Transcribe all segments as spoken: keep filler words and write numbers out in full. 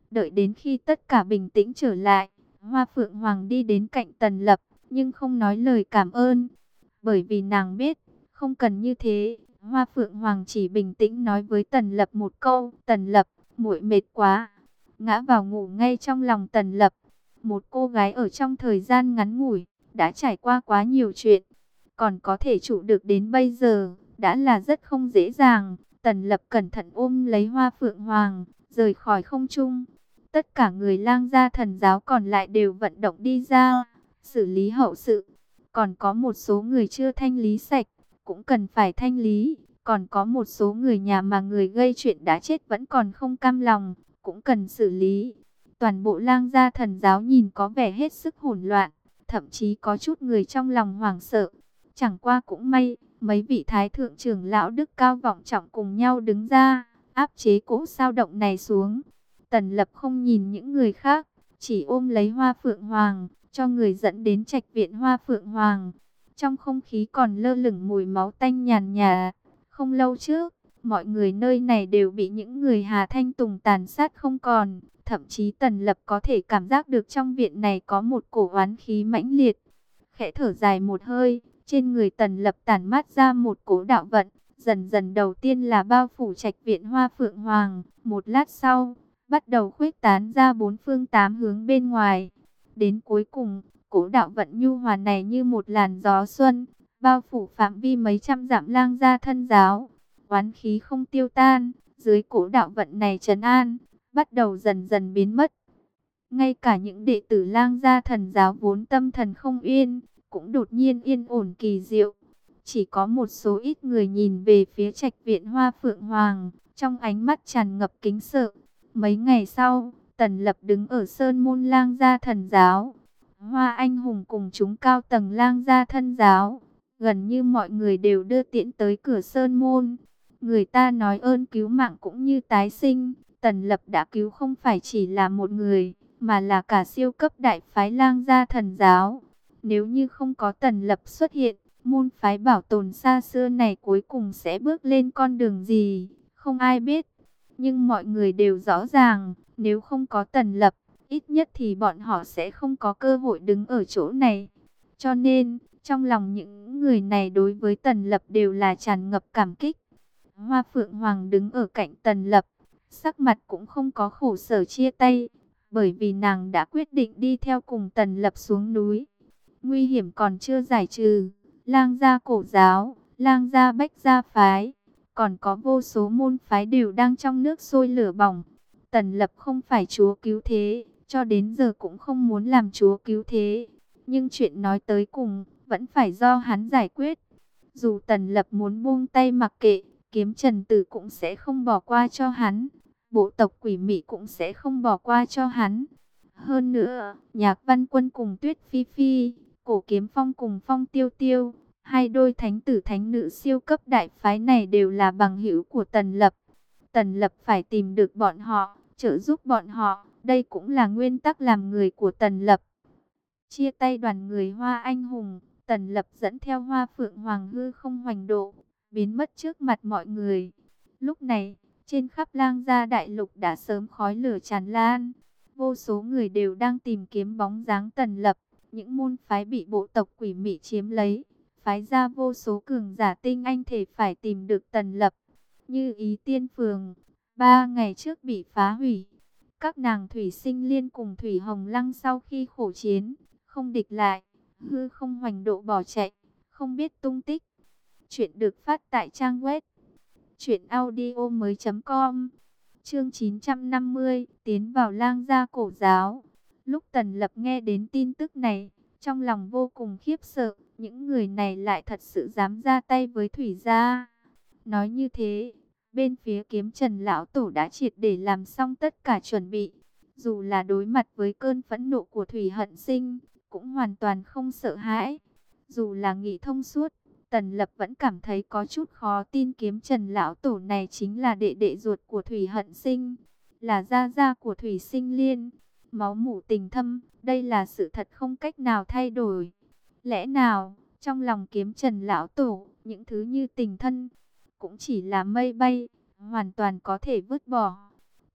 Đợi đến khi tất cả bình tĩnh trở lại, Hoa Phượng Hoàng đi đến cạnh Tần Lập, nhưng không nói lời cảm ơn, bởi vì nàng biết, không cần như thế. Hoa Phượng Hoàng chỉ bình tĩnh nói với Tần Lập một câu: Tần Lập, muội mệt quá. Ngã vào ngủ ngay trong lòng Tần Lập. Một cô gái ở trong thời gian ngắn ngủi đã trải qua quá nhiều chuyện, còn có thể trụ được đến bây giờ đã là rất không dễ dàng. Tần Lập cẩn thận ôm lấy Hoa Phượng Hoàng, rời khỏi không trung. Tất cả người Lang gia thần giáo còn lại đều vận động đi ra, xử lý hậu sự. Còn có một số người chưa thanh lý sạch, cũng cần phải thanh lý. Còn có một số người nhà mà người gây chuyện đã chết vẫn còn không cam lòng, cũng cần xử lý. Toàn bộ Lang gia thần giáo nhìn có vẻ hết sức hỗn loạn, thậm chí có chút người trong lòng hoảng sợ. Chẳng qua cũng may, mấy vị thái thượng trưởng lão đức cao vọng trọng cùng nhau đứng ra, áp chế cỗ sao động này xuống. Tần Lập không nhìn những người khác, chỉ ôm lấy Hoa Phượng Hoàng, cho người dẫn đến trạch viện Hoa Phượng Hoàng. Trong không khí còn lơ lửng mùi máu tanh nhàn nhạt. Không lâu trước, mọi người nơi này đều bị những người Hà Thanh Tùng tàn sát không còn. Thậm chí Tần Lập có thể cảm giác được trong viện này có một cổ oán khí mãnh liệt. Khẽ thở dài một hơi, trên người Tần Lập tản mát ra một cỗ đạo vận. Dần dần đầu tiên là bao phủ trạch viện Hoa Phượng Hoàng. Một lát sau, bắt đầu khuếch tán ra bốn phương tám hướng bên ngoài. Đến cuối cùng, cỗ đạo vận nhu hòa này như một làn gió xuân, bao phủ phạm vi mấy trăm dặm Lang gia thân giáo. Oán khí không tiêu tan, dưới cỗ đạo vận này trấn an, bắt đầu dần dần biến mất. Ngay cả những đệ tử Lang gia thần giáo vốn tâm thần không yên, cũng đột nhiên yên ổn kỳ diệu. Chỉ có một số ít người nhìn về phía trạch viện Hoa Phượng Hoàng, trong ánh mắt tràn ngập kính sợ. Mấy ngày sau, Tần Lập đứng ở sơn môn Lang gia thần giáo. Hoa Anh Hùng cùng chúng cao tầng Lang gia thân giáo, gần như mọi người đều đưa tiễn tới cửa sơn môn. Người ta nói ơn cứu mạng cũng như tái sinh, Tần Lập đã cứu không phải chỉ là một người, mà là cả siêu cấp đại phái Lang gia thần giáo. Nếu như không có Tần Lập xuất hiện, môn phái bảo tồn xa xưa này cuối cùng sẽ bước lên con đường gì, không ai biết. Nhưng mọi người đều rõ ràng, nếu không có Tần Lập, ít nhất thì bọn họ sẽ không có cơ hội đứng ở chỗ này. Cho nên, trong lòng những người này đối với Tần Lập đều là tràn ngập cảm kích. Hoa Phượng Hoàng đứng ở cạnh Tần Lập, sắc mặt cũng không có khổ sở chia tay, bởi vì nàng đã quyết định đi theo cùng Tần Lập xuống núi. Nguy hiểm còn chưa giải trừ, Lang gia cổ giáo, Lang gia bách gia phái, còn có vô số môn phái đều đang trong nước sôi lửa bỏng. Tần Lập không phải chúa cứu thế, cho đến giờ cũng không muốn làm chúa cứu thế. Nhưng chuyện nói tới cùng, vẫn phải do hắn giải quyết. Dù Tần Lập muốn buông tay mặc kệ, Kiếm Trần Tử cũng sẽ không bỏ qua cho hắn. Bộ tộc Quỷ Mị cũng sẽ không bỏ qua cho hắn. Hơn nữa, Nhạc Văn Quân cùng Tuyết Phi Phi, Cổ Kiếm Phong cùng Phong Tiêu Tiêu, hai đôi thánh tử thánh nữ siêu cấp đại phái này đều là bằng hữu của Tần Lập. Tần Lập phải tìm được bọn họ, trợ giúp bọn họ, đây cũng là nguyên tắc làm người của Tần Lập. Chia tay đoàn người Hoa Anh Hùng, Tần Lập dẫn theo Hoa Phượng Hoàng hư không hoành độ, biến mất trước mặt mọi người. Lúc này, trên khắp Lang gia đại lục đã sớm khói lửa tràn lan. Vô số người đều đang tìm kiếm bóng dáng Tần Lập. Những môn phái bị bộ tộc Quỷ Mị chiếm lấy, phái ra vô số cường giả tinh anh thể phải tìm được Tần Lập. Như Ý Tiên Phường, ba ngày trước bị phá hủy. Các nàng Thủy Sinh Liên cùng Thủy Hồng Lăng sau khi khổ chiến, không địch lại, hư không hoành độ bỏ chạy, không biết tung tích. Chuyện được phát tại trang web truyện audio mới chấm com. Chương chín trăm năm mươi, tiến vào Lang gia cổ giáo. Lúc Tần Lập nghe đến tin tức này, trong lòng vô cùng khiếp sợ, những người này lại thật sự dám ra tay với Thủy gia. Nói như thế, bên phía Kiếm Trần lão tổ đã triệt để làm xong tất cả chuẩn bị, dù là đối mặt với cơn phẫn nộ của Thủy Hận Sinh, cũng hoàn toàn không sợ hãi. Dù là nghĩ thông suốt, Tần Lập vẫn cảm thấy có chút khó tin Kiếm Trần lão tổ này chính là đệ đệ ruột của Thủy Hận Sinh, là gia gia của Thủy Sinh Liên. Máu mủ tình thâm, đây là sự thật không cách nào thay đổi. Lẽ nào, trong lòng Kiếm Trần lão tổ, những thứ như tình thân cũng chỉ là mây bay, hoàn toàn có thể vứt bỏ.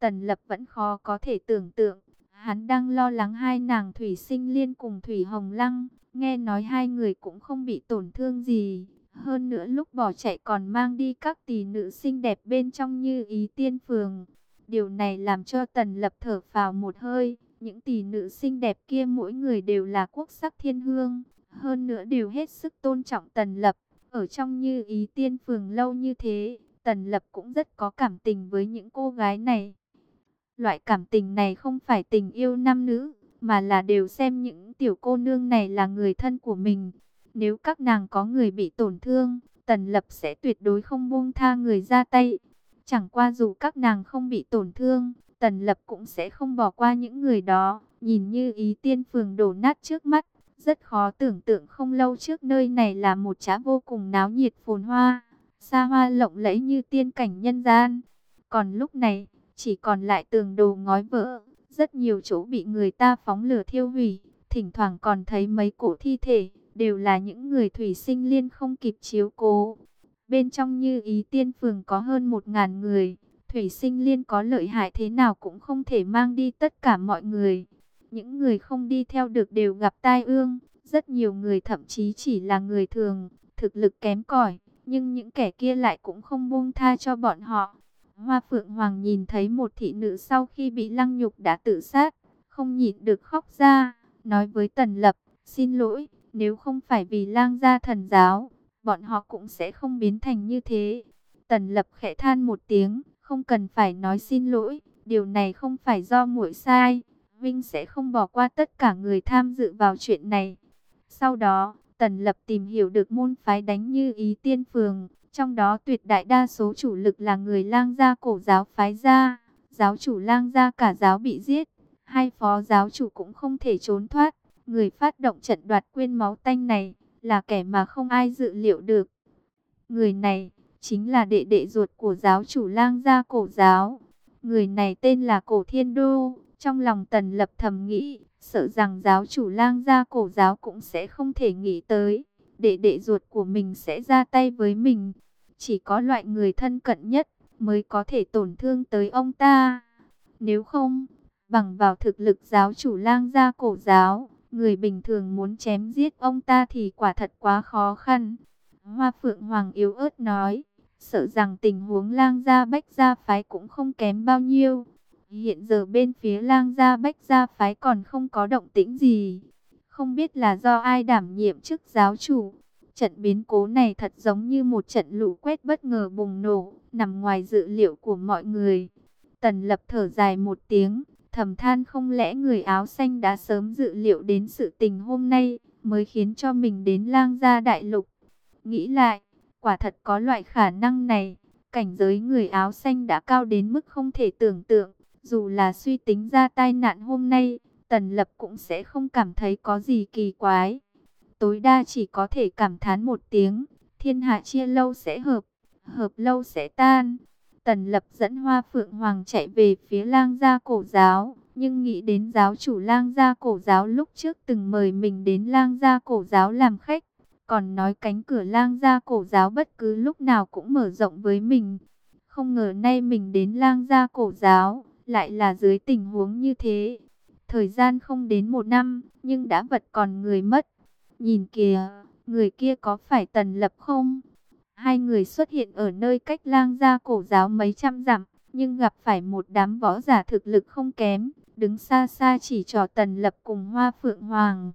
Tần Lập vẫn khó có thể tưởng tượng. Hắn đang lo lắng hai nàng Thủy Sinh Liên cùng Thủy Hồng Lăng. Nghe nói hai người cũng không bị tổn thương gì. Hơn nữa lúc bỏ chạy còn mang đi các tỷ nữ xinh đẹp bên trong Như Ý Tiên Phường. Điều này làm cho Tần Lập thở phào một hơi. Những tỷ nữ xinh đẹp kia mỗi người đều là quốc sắc thiên hương. Hơn nữa đều hết sức tôn trọng Tần Lập. Ở trong Như Ý Tiên Phường lâu như thế, Tần Lập cũng rất có cảm tình với những cô gái này. Loại cảm tình này không phải tình yêu nam nữ, mà là đều xem những tiểu cô nương này là người thân của mình. Nếu các nàng có người bị tổn thương, Tần Lập sẽ tuyệt đối không buông tha người ra tay. Chẳng qua dù các nàng không bị tổn thương, Tần Lập cũng sẽ không bỏ qua những người đó. Nhìn Như Ý Tiên Phường đổ nát trước mắt, rất khó tưởng tượng không lâu trước nơi này là một trá vô cùng náo nhiệt phồn hoa, xa hoa lộng lẫy như tiên cảnh nhân gian. Còn lúc này, chỉ còn lại tường đồ ngói vỡ, rất nhiều chỗ bị người ta phóng lửa thiêu hủy, thỉnh thoảng còn thấy mấy cổ thi thể, đều là những người Thủy Sinh Liên không kịp chiếu cố. Bên trong Như Ý Tiên Phường có hơn một ngàn người, Thủy Sinh Liên có lợi hại thế nào cũng không thể mang đi tất cả mọi người. Những người không đi theo được đều gặp tai ương, rất nhiều người thậm chí chỉ là người thường, thực lực kém cỏi, nhưng những kẻ kia lại cũng không buông tha cho bọn họ. Hoa Phượng Hoàng nhìn thấy một thị nữ sau khi bị lăng nhục đã tự sát, không nhịn được khóc ra, nói với Tần Lập, xin lỗi, nếu không phải vì lang gia thần giáo, bọn họ cũng sẽ không biến thành như thế. Tần Lập khẽ than một tiếng, không cần phải nói xin lỗi, điều này không phải do muội sai, Vinh sẽ không bỏ qua tất cả người tham dự vào chuyện này. Sau đó, Tần Lập tìm hiểu được môn phái đánh Như Ý Tiên Phường, trong đó tuyệt đại đa số chủ lực là người lang gia cổ giáo phái ra. Giáo chủ lang gia cả giáo bị giết, hai phó giáo chủ cũng không thể trốn thoát. Người phát động trận đoạt quyên máu tanh này là kẻ mà không ai dự liệu được. Người này chính là đệ đệ ruột của giáo chủ lang gia cổ giáo. Người này tên là Cổ Thiên Đô. Trong lòng Tần Lập thầm nghĩ, sợ rằng giáo chủ lang gia cổ giáo cũng sẽ không thể nghĩ tới đệ đệ ruột của mình sẽ ra tay với mình. Chỉ có loại người thân cận nhất mới có thể tổn thương tới ông ta. Nếu không, bằng vào thực lực giáo chủ lang gia cổ giáo, người bình thường muốn chém giết ông ta thì quả thật quá khó khăn. Hoa Phượng Hoàng yếu ớt nói, sợ rằng tình huống lang gia bách gia phái cũng không kém bao nhiêu. Hiện giờ bên phía lang gia bách gia phái còn không có động tĩnh gì. Không biết là do ai đảm nhiệm chức giáo chủ. Trận biến cố này thật giống như một trận lũ quét bất ngờ bùng nổ, nằm ngoài dự liệu của mọi người. Tần Lập thở dài một tiếng, thầm than không lẽ người áo xanh đã sớm dự liệu đến sự tình hôm nay, mới khiến cho mình đến lang gia đại lục. Nghĩ lại, quả thật có loại khả năng này, cảnh giới người áo xanh đã cao đến mức không thể tưởng tượng. Dù là suy tính ra tai nạn hôm nay, Tần Lập cũng sẽ không cảm thấy có gì kỳ quái. Tối đa chỉ có thể cảm thán một tiếng, thiên hạ chia lâu sẽ hợp, hợp lâu sẽ tan. Tần Lập dẫn Hoa Phượng Hoàng chạy về phía lang gia cổ giáo, nhưng nghĩ đến giáo chủ lang gia cổ giáo lúc trước từng mời mình đến lang gia cổ giáo làm khách, còn nói cánh cửa lang gia cổ giáo bất cứ lúc nào cũng mở rộng với mình. Không ngờ nay mình đến lang gia cổ giáo, lại là dưới tình huống như thế. Thời gian không đến một năm, nhưng đã vật còn người mất. Nhìn kìa, người kia có phải Tần Lập không? Hai người xuất hiện ở nơi cách lang gia cổ giáo mấy trăm dặm, nhưng gặp phải một đám võ giả thực lực không kém, đứng xa xa chỉ trỏ Tần Lập cùng Hoa Phượng Hoàng.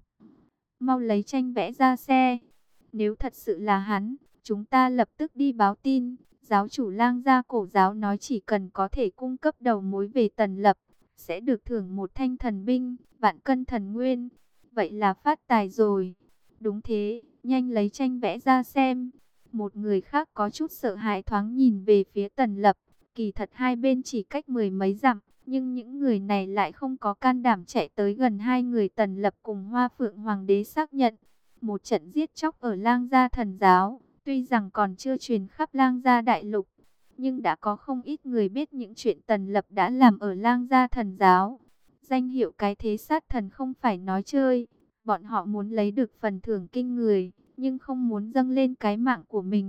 Mau lấy tranh vẽ ra xe. Nếu thật sự là hắn, chúng ta lập tức đi báo tin. Giáo chủ lang gia cổ giáo nói chỉ cần có thể cung cấp đầu mối về Tần Lập, sẽ được thưởng một thanh thần binh, vạn cân thần nguyên. Vậy là phát tài rồi. Đúng thế, nhanh lấy tranh vẽ ra xem. Một người khác có chút sợ hãi thoáng nhìn về phía Tần Lập. Kỳ thật hai bên chỉ cách mười mấy dặm, nhưng những người này lại không có can đảm chạy tới gần hai người Tần Lập cùng Hoa Phượng Hoàng đế xác nhận. Một trận giết chóc ở lang gia thần giáo, tuy rằng còn chưa truyền khắp lang gia đại lục, nhưng đã có không ít người biết những chuyện Tần Lập đã làm ở lang gia thần giáo. Danh hiệu cái thế sát thần không phải nói chơi, bọn họ muốn lấy được phần thưởng kinh người, nhưng không muốn dâng lên cái mạng của mình.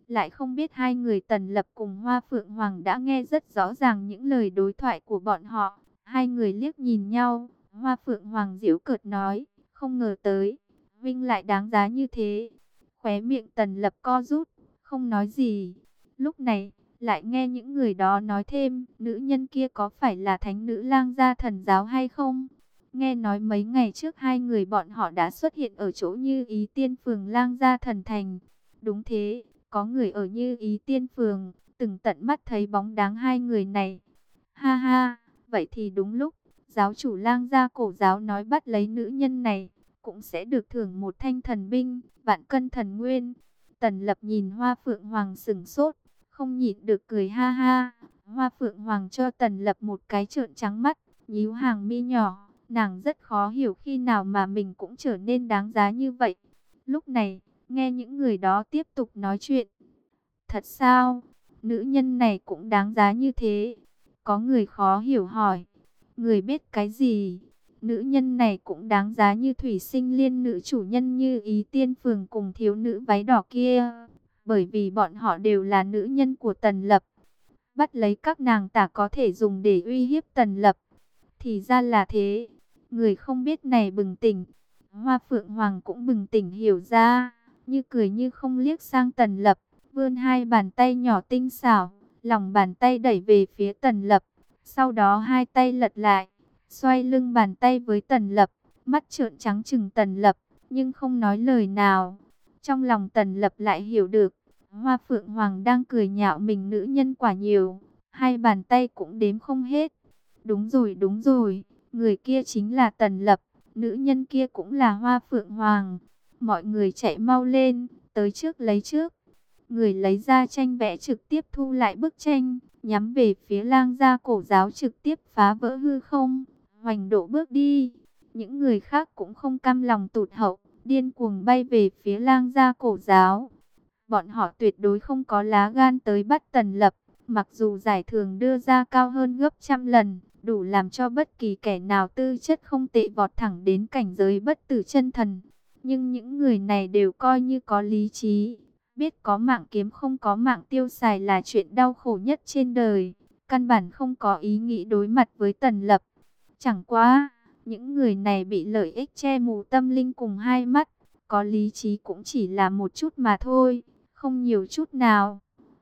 Lại không biết hai người Tần Lập cùng Hoa Phượng Hoàng đã nghe rất rõ ràng những lời đối thoại của bọn họ. Hai người liếc nhìn nhau, Hoa Phượng Hoàng giễu cợt nói, không ngờ tới, Vinh lại đáng giá như thế. Khóe miệng Tần Lập co rút, không nói gì. Lúc này, lại nghe những người đó nói thêm, nữ nhân kia có phải là thánh nữ lang gia thần giáo hay không? Nghe nói mấy ngày trước hai người bọn họ đã xuất hiện ở chỗ Như Ý Tiên Phường lang gia thần thành. Đúng thế, có người ở Như Ý Tiên Phường, từng tận mắt thấy bóng dáng hai người này. Ha ha, vậy thì đúng lúc, giáo chủ lang gia cổ giáo nói bắt lấy nữ nhân này, cũng sẽ được thưởng một thanh thần binh, vạn cân thần nguyên. Tần Lập nhìn Hoa Phượng Hoàng sững sốt, không nhịn được cười ha ha. Hoa Phượng Hoàng cho Tần Lập một cái trợn trắng mắt, nhíu hàng mi nhỏ, nàng rất khó hiểu khi nào mà mình cũng trở nên đáng giá như vậy. Lúc này, nghe những người đó tiếp tục nói chuyện. Thật sao? Nữ nhân này cũng đáng giá như thế? Có người khó hiểu hỏi. Người biết cái gì? Nữ nhân này cũng đáng giá như Thủy Sinh Liên nữ chủ nhân Như Ý Tiên Phường cùng thiếu nữ váy đỏ kia. Bởi vì bọn họ đều là nữ nhân của Tần Lập. Bắt lấy các nàng ta có thể dùng để uy hiếp Tần Lập. Thì ra là thế. Người không biết này bừng tỉnh. Hoa Phượng Hoàng cũng bừng tỉnh hiểu ra. Như cười như không liếc sang Tần Lập. Vươn hai bàn tay nhỏ tinh xảo. Lòng bàn tay đẩy về phía Tần Lập. Sau đó hai tay lật lại. Xoay lưng bàn tay với Tần Lập. Mắt trợn trắng trừng Tần Lập. Nhưng không nói lời nào. Trong lòng Tần Lập lại hiểu được. Hoa Phượng Hoàng đang cười nhạo mình nữ nhân quả nhiều. Hai bàn tay cũng đếm không hết. Đúng rồi đúng rồi. Người kia chính là Tần Lập. Nữ nhân kia cũng là Hoa Phượng Hoàng. Mọi người chạy mau lên. Tới trước lấy trước. Người lấy ra tranh vẽ trực tiếp thu lại bức tranh. Nhắm về phía lang gia cổ giáo trực tiếp phá vỡ hư không. Hoành độ bước đi. Những người khác cũng không cam lòng tụt hậu. Điên cuồng bay về phía lang gia cổ giáo. Bọn họ tuyệt đối không có lá gan tới bắt Tần Lập. Mặc dù giải thưởng đưa ra cao hơn gấp trăm lần, đủ làm cho bất kỳ kẻ nào tư chất không tệ vọt thẳng đến cảnh giới bất tử chân thần. Nhưng những người này đều coi như có lý trí. Biết có mạng kiếm không có mạng tiêu xài là chuyện đau khổ nhất trên đời. Căn bản không có ý nghĩ đối mặt với Tần Lập. Chẳng qua, những người này bị lợi ích che mù tâm linh cùng hai mắt. Có lý trí cũng chỉ là một chút mà thôi, không nhiều chút nào.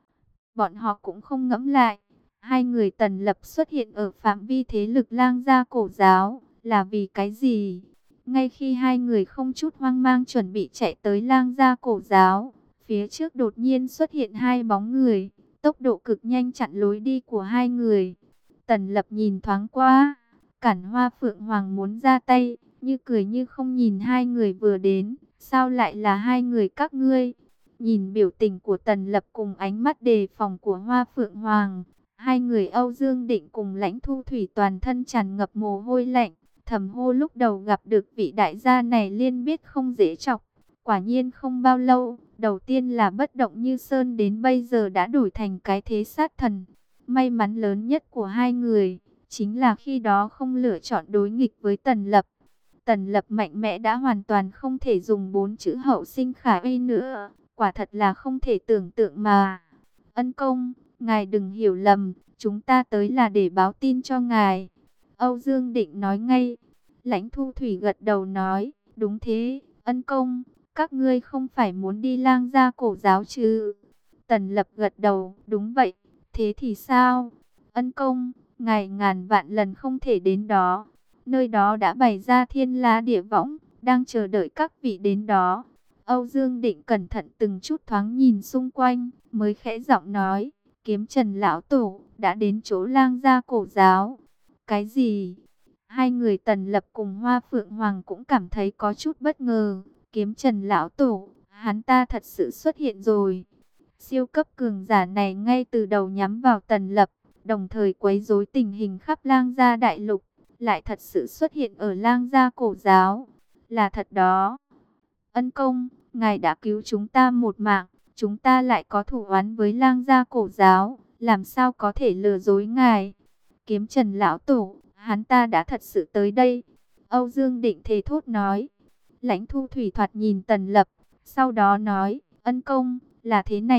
Bọn họ cũng không ngẫm lại. Hai người Tần Lập xuất hiện ở phạm vi thế lực lang gia cổ giáo là vì cái gì? Ngay khi hai người không chút hoang mang chuẩn bị chạy tới lang gia cổ giáo, phía trước đột nhiên xuất hiện hai bóng người, tốc độ cực nhanh chặn lối đi của hai người. Tần Lập nhìn thoáng qua, cản Hoa Phượng Hoàng muốn ra tay, như cười như không nhìn hai người vừa đến. Sao lại là hai người các ngươi? Nhìn biểu tình của Tần Lập cùng ánh mắt đề phòng của Hoa Phượng Hoàng, hai người Âu Dương Định cùng Lãnh Thu Thủy toàn thân tràn ngập mồ hôi lạnh, thầm hô lúc đầu gặp được vị đại gia này liên biết không dễ chọc. Quả nhiên không bao lâu, đầu tiên là bất động như sơn đến bây giờ đã đổi thành cái thế sát thần. May mắn lớn nhất của hai người, chính là khi đó không lựa chọn đối nghịch với Tần Lập. Tần Lập mạnh mẽ đã hoàn toàn không thể dùng bốn chữ hậu sinh khả uy nữa. Quả thật là không thể tưởng tượng mà. Ân công, ngài đừng hiểu lầm, chúng ta tới là để báo tin cho ngài. Âu Dương Định nói ngay. Lãnh Thu Thủy gật đầu nói, đúng thế, ân công, các ngươi không phải muốn đi lang gia cổ giáo chứ? Tần Lập gật đầu, đúng vậy, thế thì sao? Ân công, ngài ngàn vạn lần không thể đến đó. Nơi đó đã bày ra thiên la địa võng, đang chờ đợi các vị đến đó. Âu Dương Định cẩn thận từng chút thoáng nhìn xung quanh, mới khẽ giọng nói, Kiếm Trần lão tổ đã đến chỗ lang gia cổ giáo. Cái gì? Hai người Tần Lập cùng Hoa Phượng Hoàng cũng cảm thấy có chút bất ngờ. Kiếm Trần lão tổ, hắn ta thật sự xuất hiện rồi. Siêu cấp cường giả này ngay từ đầu nhắm vào Tần Lập, đồng thời quấy rối tình hình khắp lang gia đại lục, lại thật sự xuất hiện ở lang gia cổ giáo. Là thật đó. Ân công, ngài đã cứu chúng ta một mạng, chúng ta lại có thù oán với lang gia cổ giáo, làm sao có thể lừa dối ngài? Kiếm Trần lão tổ, hắn ta đã thật sự tới đây. Âu Dương Định thề thốt nói. Lãnh Thu Thủy thoạt nhìn Tần Lập, sau đó nói, ân công, là thế này,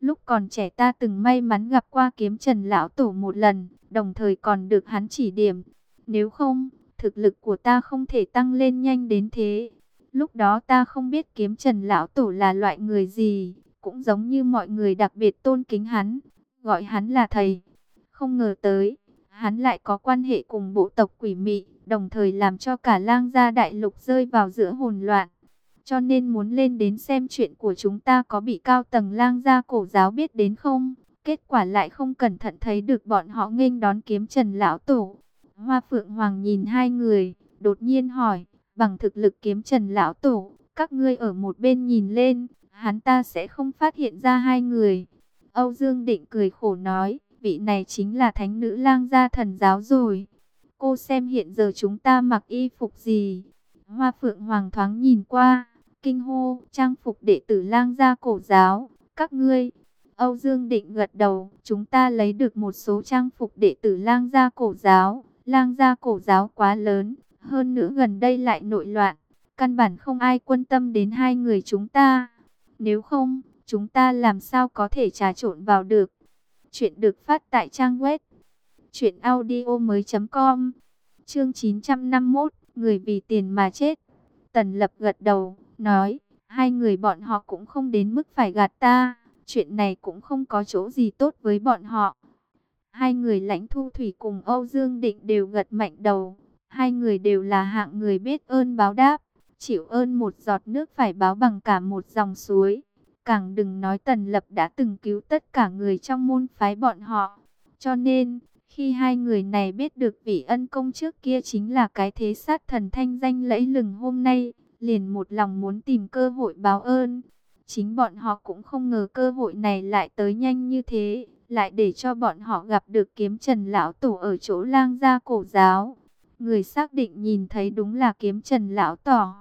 Lúc còn trẻ ta từng may mắn gặp qua Kiếm Trần lão tổ một lần, đồng thời còn được hắn chỉ điểm. Nếu không, thực lực của ta không thể tăng lên nhanh đến thế. Lúc đó ta không biết Kiếm Trần lão tổ là loại người gì, cũng giống như mọi người đặc biệt tôn kính hắn, gọi hắn là thầy. Không ngờ tới, hắn lại có quan hệ cùng bộ tộc quỷ mị, đồng thời làm cho cả Lang gia đại lục rơi vào giữa hỗn loạn. Cho nên muốn lên đến xem chuyện của chúng ta có bị cao tầng Lang gia cổ giáo biết đến không? Kết quả lại không cẩn thận thấy được bọn họ nghênh đón Kiếm Trần lão tổ. Hoa Phượng Hoàng nhìn hai người, đột nhiên hỏi, bằng thực lực Kiếm Trần lão tổ, các ngươi ở một bên nhìn lên, hắn ta sẽ không phát hiện ra hai người. Âu Dương Định cười khổ nói, vị này chính là thánh nữ Lang gia thần giáo rồi. Cô xem hiện giờ chúng ta mặc y phục gì? Hoa Phượng Hoàng thoáng nhìn qua, kinh hô, trang phục đệ tử Lang gia cổ giáo, các ngươi. Âu Dương Định gật đầu, chúng ta lấy được một số trang phục đệ tử Lang gia cổ giáo. Lang gia cổ giáo quá lớn, hơn nữa gần đây lại nội loạn, căn bản không ai quan tâm đến hai người chúng ta. Nếu không, chúng ta làm sao có thể trà trộn vào được. Chuyện được phát tại trang web truyện audio mới chấm com. Chương chín trăm năm mươi mốt, người vì tiền mà chết. Tần Lập gật đầu, nói, hai người bọn họ cũng không đến mức phải gạt ta, chuyện này cũng không có chỗ gì tốt với bọn họ. Hai người Lãnh Thu Thủy cùng Âu Dương Định đều gật mạnh đầu, hai người đều là hạng người biết ơn báo đáp, chịu ơn một giọt nước phải báo bằng cả một dòng suối. Càng đừng nói Tần Lập đã từng cứu tất cả người trong môn phái bọn họ. Cho nên, khi hai người này biết được vị ân công trước kia chính là cái thế sát thần thanh danh lẫy lừng hôm nay, liền một lòng muốn tìm cơ hội báo ơn. Chính bọn họ cũng không ngờ cơ hội này lại tới nhanh như thế, lại để cho bọn họ gặp được Kiếm Trần lão tổ ở chỗ Lang gia cổ giáo. Người xác định nhìn thấy đúng là Kiếm Trần lão tổ.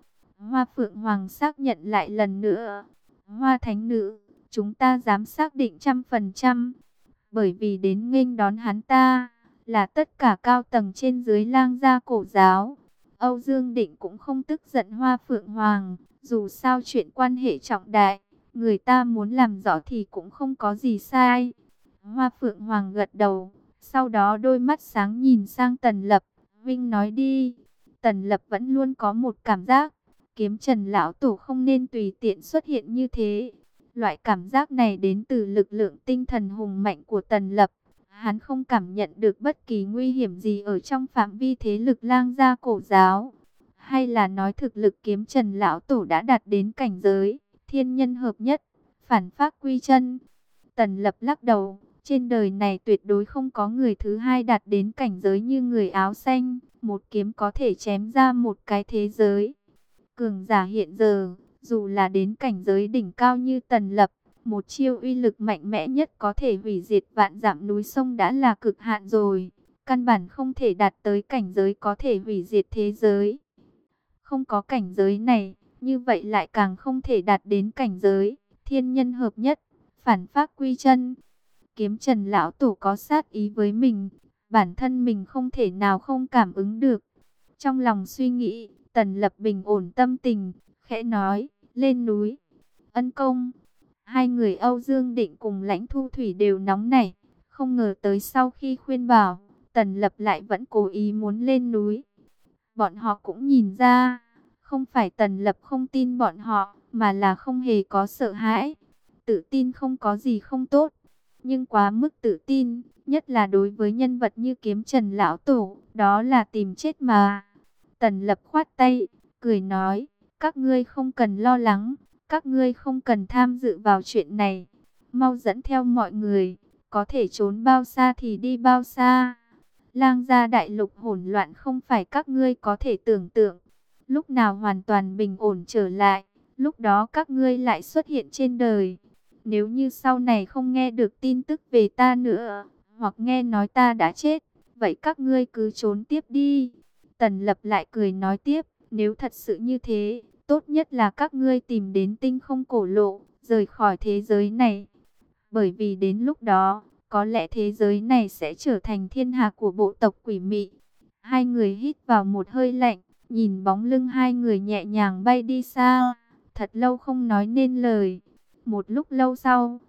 Hoa Phượng Hoàng xác nhận lại lần nữa. Hoa Thánh Nữ, chúng ta dám xác định trăm phần trăm, bởi vì đến nghênh đón hắn ta là tất cả cao tầng trên dưới Lang gia cổ giáo. Âu Dương Định cũng không tức giận Hoa Phượng Hoàng, dù sao chuyện quan hệ trọng đại, người ta muốn làm rõ thì cũng không có gì sai. Hoa Phượng Hoàng gật đầu, sau đó đôi mắt sáng nhìn sang Tần Lập, Vinh nói đi. Tần Lập vẫn luôn có một cảm giác, Kiếm Trần lão tổ không nên tùy tiện xuất hiện như thế. Loại cảm giác này đến từ lực lượng tinh thần hùng mạnh của Tần Lập. Hắn không cảm nhận được bất kỳ nguy hiểm gì ở trong phạm vi thế lực Lang gia cổ giáo. Hay là nói thực lực Kiếm Trần lão tổ đã đạt đến cảnh giới thiên nhân hợp nhất, phản phác quy chân. Tần Lập lắc đầu, trên đời này tuyệt đối không có người thứ hai đạt đến cảnh giới như người áo xanh, một kiếm có thể chém ra một cái thế giới. Cường giả hiện giờ, dù là đến cảnh giới đỉnh cao như Tần Lập, một chiêu uy lực mạnh mẽ nhất có thể hủy diệt vạn dặm núi sông đã là cực hạn rồi. Căn bản không thể đạt tới cảnh giới có thể hủy diệt thế giới. Không có cảnh giới này, như vậy lại càng không thể đạt đến cảnh giới thiên nhân hợp nhất, phản phác quy chân. Kiếm Trần lão tổ có sát ý với mình, bản thân mình không thể nào không cảm ứng được. Trong lòng suy nghĩ, Tần Lập bình ổn tâm tình, khẽ nói, lên núi. Ân công. Hai người Âu Dương Định cùng Lãnh Thu Thủy đều nóng nảy, không ngờ tới sau khi khuyên bảo, Tần Lập lại vẫn cố ý muốn lên núi. Bọn họ cũng nhìn ra, không phải Tần Lập không tin bọn họ, mà là không hề có sợ hãi. Tự tin không có gì không tốt, nhưng quá mức tự tin, nhất là đối với nhân vật như Kiếm Trần lão tổ, đó là tìm chết mà. Tần Lập khoát tay, cười nói, các ngươi không cần lo lắng, các ngươi không cần tham dự vào chuyện này. Mau dẫn theo mọi người, có thể trốn bao xa thì đi bao xa. Lang gia đại lục hỗn loạn không phải các ngươi có thể tưởng tượng. Lúc nào hoàn toàn bình ổn trở lại, lúc đó các ngươi lại xuất hiện trên đời. Nếu như sau này không nghe được tin tức về ta nữa, hoặc nghe nói ta đã chết, vậy các ngươi cứ trốn tiếp đi. Tần Lập lại cười nói tiếp, nếu thật sự như thế, tốt nhất là các ngươi tìm đến tinh không cổ lộ, rời khỏi thế giới này. Bởi vì đến lúc đó, có lẽ thế giới này sẽ trở thành thiên hạ của bộ tộc quỷ mị. Hai người hít vào một hơi lạnh, nhìn bóng lưng hai người nhẹ nhàng bay đi xa, thật lâu không nói nên lời. Một lúc lâu sau,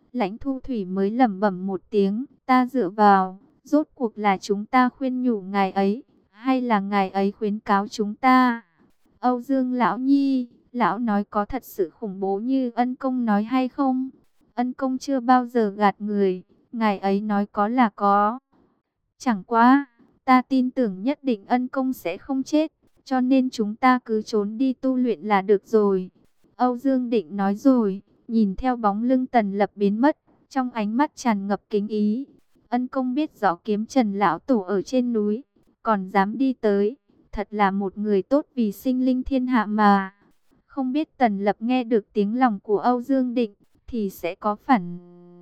Lãnh Thu Thủy mới lẩm bẩm một tiếng, ta dựa vào, rốt cuộc là chúng ta khuyên nhủ ngài ấy, hay là ngài ấy khuyến cáo chúng ta? Âu Dương lão nhi, lão nói có thật sự khủng bố như Ân Công nói hay không? Ân Công chưa bao giờ gạt người, ngài ấy nói có là có. Chẳng qua, ta tin tưởng nhất định Ân Công sẽ không chết, cho nên chúng ta cứ trốn đi tu luyện là được rồi. Âu Dương Định nói rồi, nhìn theo bóng lưng Tần Lập biến mất, trong ánh mắt tràn ngập kính ý. Ân Công biết rõ kiếm Trần lão tổ ở trên núi, còn dám đi tới, thật là một người tốt vì sinh linh thiên hạ mà. Không biết Tần Lập nghe được tiếng lòng của Âu Dương Định thì sẽ có phản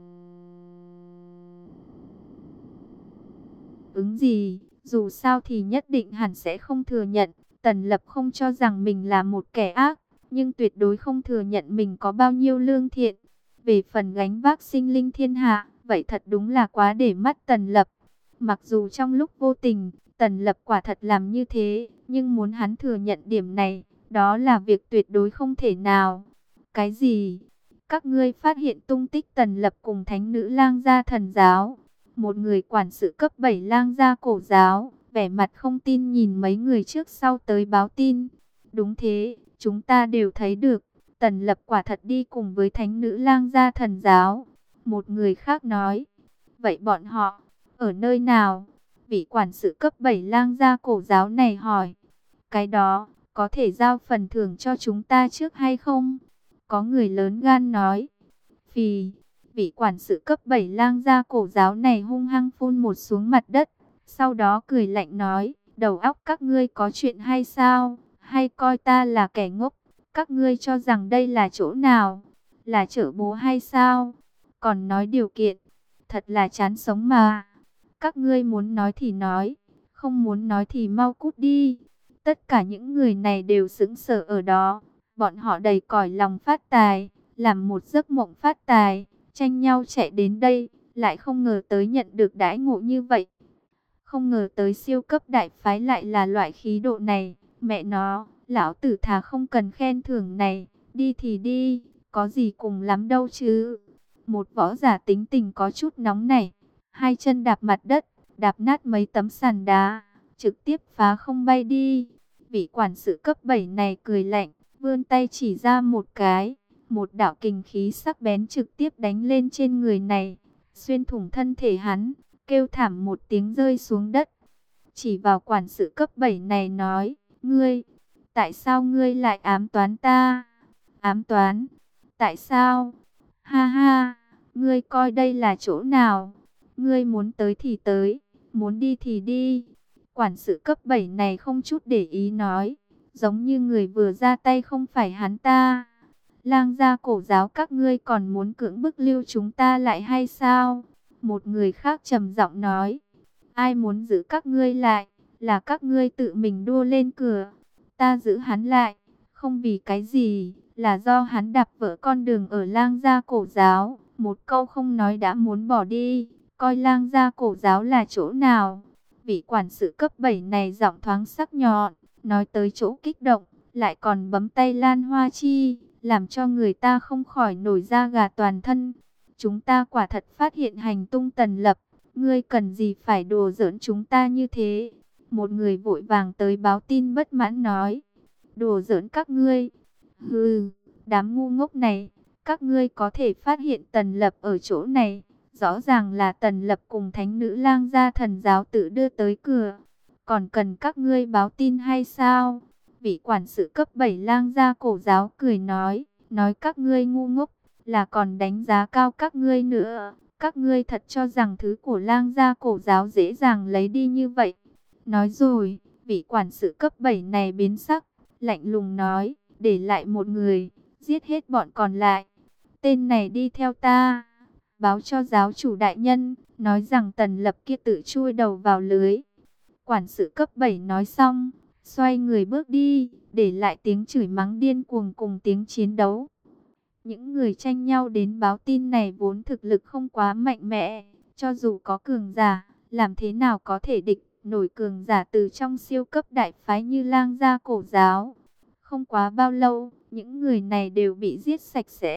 ứng gì? Dù sao thì nhất định hẳn sẽ không thừa nhận. Tần Lập không cho rằng mình là một kẻ ác, nhưng tuyệt đối không thừa nhận mình có bao nhiêu lương thiện. Về phần gánh vác sinh linh thiên hạ, vậy thật đúng là quá để mắt Tần Lập. Mặc dù trong lúc vô tình, Tần Lập quả thật làm như thế, nhưng muốn hắn thừa nhận điểm này, đó là việc tuyệt đối không thể nào. Cái gì? Các ngươi phát hiện tung tích Tần Lập cùng thánh nữ lang gia thần giáo. Một người quản sự cấp bảy lang gia cổ giáo, vẻ mặt không tin nhìn mấy người trước sau tới báo tin. Đúng thế, chúng ta đều thấy được, Tần Lập quả thật đi cùng với thánh nữ lang gia thần giáo. Một người khác nói, vậy bọn họ, ở nơi nào? Vị quản sự cấp bảy lang gia cổ giáo này hỏi, cái đó, có thể giao phần thưởng cho chúng ta trước hay không? Có người lớn gan nói, phì. Vị quản sự cấp bảy lang gia cổ giáo này hung hăng phun một xuống mặt đất. Sau đó cười lạnh nói, đầu óc các ngươi có chuyện hay sao? Hay coi ta là kẻ ngốc? Các ngươi cho rằng đây là chỗ nào? Là chợ búa hay sao? Còn nói điều kiện, thật là chán sống mà. Các ngươi muốn nói thì nói, không muốn nói thì mau cút đi. Tất cả những người này đều sững sờ ở đó. Bọn họ đầy cõi lòng phát tài, làm một giấc mộng phát tài, tranh nhau chạy đến đây, lại không ngờ tới nhận được đãi ngộ như vậy. Không ngờ tới siêu cấp đại phái lại là loại khí độ này. Mẹ nó, lão tử thà không cần khen thưởng này, đi thì đi, có gì cùng lắm đâu chứ. Một võ giả tính tình có chút nóng này, hai chân đạp mặt đất, đạp nát mấy tấm sàn đá, trực tiếp phá không bay đi. Vị quản sự cấp bảy này cười lạnh, vươn tay chỉ ra một cái. Một đạo kình khí sắc bén trực tiếp đánh lên trên người này, xuyên thủng thân thể hắn, kêu thảm một tiếng rơi xuống đất. Chỉ vào quản sự cấp bảy này nói, ngươi, tại sao ngươi lại ám toán ta? Ám toán? Tại sao? Ha ha, ngươi coi đây là chỗ nào? Ngươi muốn tới thì tới, muốn đi thì đi. Quản sự cấp bảy này không chút để ý nói, giống như người vừa ra tay không phải hắn ta. Lang gia cổ giáo các ngươi còn muốn cưỡng bức lưu chúng ta lại hay sao? Một người khác trầm giọng nói, ai muốn giữ các ngươi lại, là các ngươi tự mình đua lên cửa. Ta giữ hắn lại, không vì cái gì, là do hắn đạp vỡ con đường ở lang gia cổ giáo. Một câu không nói đã muốn bỏ đi, coi lang gia cổ giáo là chỗ nào. Vị quản sự cấp bảy này giọng thoáng sắc nhọn, nói tới chỗ kích động, lại còn bấm tay lan hoa chi, làm cho người ta không khỏi nổi da gà toàn thân. Chúng ta quả thật phát hiện hành tung Tần Lập, ngươi cần gì phải đùa giỡn chúng ta như thế? Một người vội vàng tới báo tin bất mãn nói, đùa giỡn các ngươi? Hừ, đám ngu ngốc này, các ngươi có thể phát hiện Tần Lập ở chỗ này, rõ ràng là Tần Lập cùng thánh nữ lang gia thần giáo tự đưa tới cửa, còn cần các ngươi báo tin hay sao? Vị quản sự cấp bảy lang gia cổ giáo cười nói, nói các ngươi ngu ngốc, là còn đánh giá cao các ngươi nữa. Các ngươi thật cho rằng thứ của lang gia cổ giáo dễ dàng lấy đi như vậy. Nói rồi, vị quản sự cấp bảy này biến sắc, lạnh lùng nói, để lại một người, giết hết bọn còn lại. Tên này đi theo ta, báo cho giáo chủ đại nhân, nói rằng Tần Lập kia tự chui đầu vào lưới. Quản sự cấp bảy nói xong, xoay người bước đi, để lại tiếng chửi mắng điên cuồng cùng tiếng chiến đấu. Những người tranh nhau đến báo tin này vốn thực lực không quá mạnh mẽ, cho dù có cường giả, làm thế nào có thể địch nổi cường giả từ trong siêu cấp đại phái như lang gia cổ giáo. Không quá bao lâu, những người này đều bị giết sạch sẽ,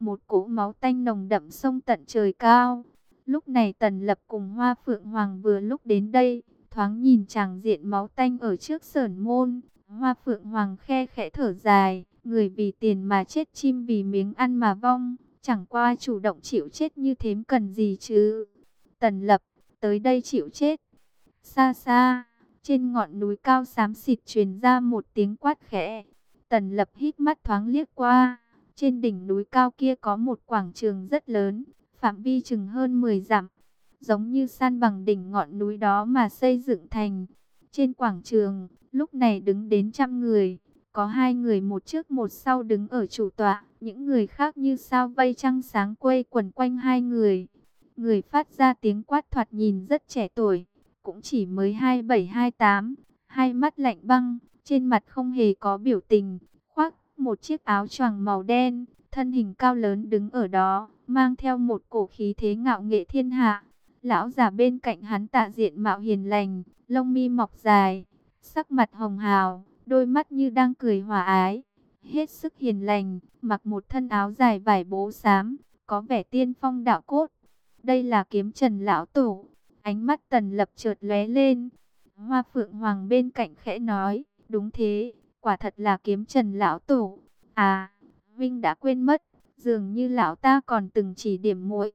một cỗ máu tanh nồng đậm sông tận trời cao. Lúc này Tần Lập cùng Hoa Phượng Hoàng vừa lúc đến đây, thoáng nhìn tràng diện máu tanh ở trước Sởn Môn. Hoa Phượng Hoàng khe khẽ thở dài, người vì tiền mà chết, chim vì miếng ăn mà vong, chẳng qua chủ động chịu chết như thếm cần gì chứ. Tần Lập, tới đây chịu chết. Xa xa, trên ngọn núi cao xám xịt truyền ra một tiếng quát khẽ. Tần Lập hít mắt thoáng liếc qua, trên đỉnh núi cao kia có một quảng trường rất lớn, phạm vi chừng hơn mười dặm, giống như san bằng đỉnh ngọn núi đó mà xây dựng thành. Trên quảng trường, lúc này đứng đến trăm người, có hai người một trước một sau đứng ở chủ tọa, những người khác như sao vây trăng sáng quây quần quanh hai người. Người phát ra tiếng quát thoạt nhìn rất trẻ tuổi, cũng chỉ mới hai bảy hai tám, hai mắt lạnh băng, trên mặt không hề có biểu tình, khoác một chiếc áo choàng màu đen, thân hình cao lớn đứng ở đó, mang theo một cổ khí thế ngạo nghệ thiên hạ. Lão già bên cạnh hắn tạ diện mạo hiền lành, lông mi mọc dài, sắc mặt hồng hào, đôi mắt như đang cười hòa ái, hết sức hiền lành, mặc một thân áo dài vải bố xám, có vẻ tiên phong đạo cốt. Đây là Kiếm Trần lão tổ. Ánh mắt Tần Lập chợt lóe lên. Hoa Phượng Hoàng bên cạnh khẽ nói, đúng thế, quả thật là Kiếm Trần lão tổ. À, Vinh đã quên mất, dường như lão ta còn từng chỉ điểm muội.